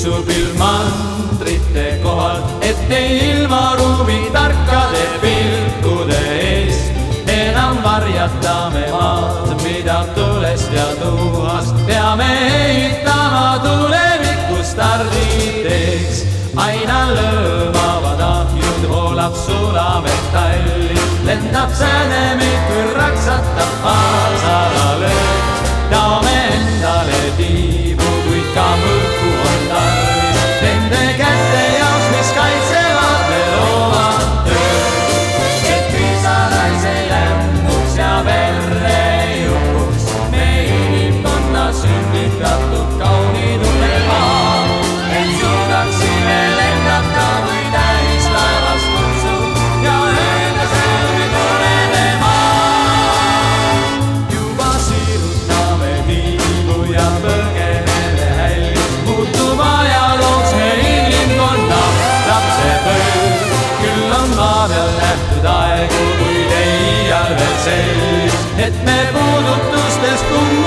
tiksub mandrite kohal, et ei ilmaruumi tarkade pilkude ees enam varjata me maad, mida tulest ja tuhast peame ehitama tuleviku starditeeks. Aina lõõmavad ahjud, voolab sulametalli, lendab säänemik, kui raksatab maasarale. Taome endale tiibu, kuid ka mõõku on tarvis nende kätte jaoks, mis kaitsevad veel oma tööd. Et piisalais ei lämbuks ja verre ei juhuks, me inimkonna sünnitatud kaunid unelmaa, et suudaksime lennata või täislaevas kutsub ja öelda sõnumi tuleme maa. Juba sirutame tiibu ja põgeneme hälli, muutub ajalooks me inimkonna lapsepõlv. Küll on maa peal nähtud aegu, kuid ei iial veel sellist, et me puudutustes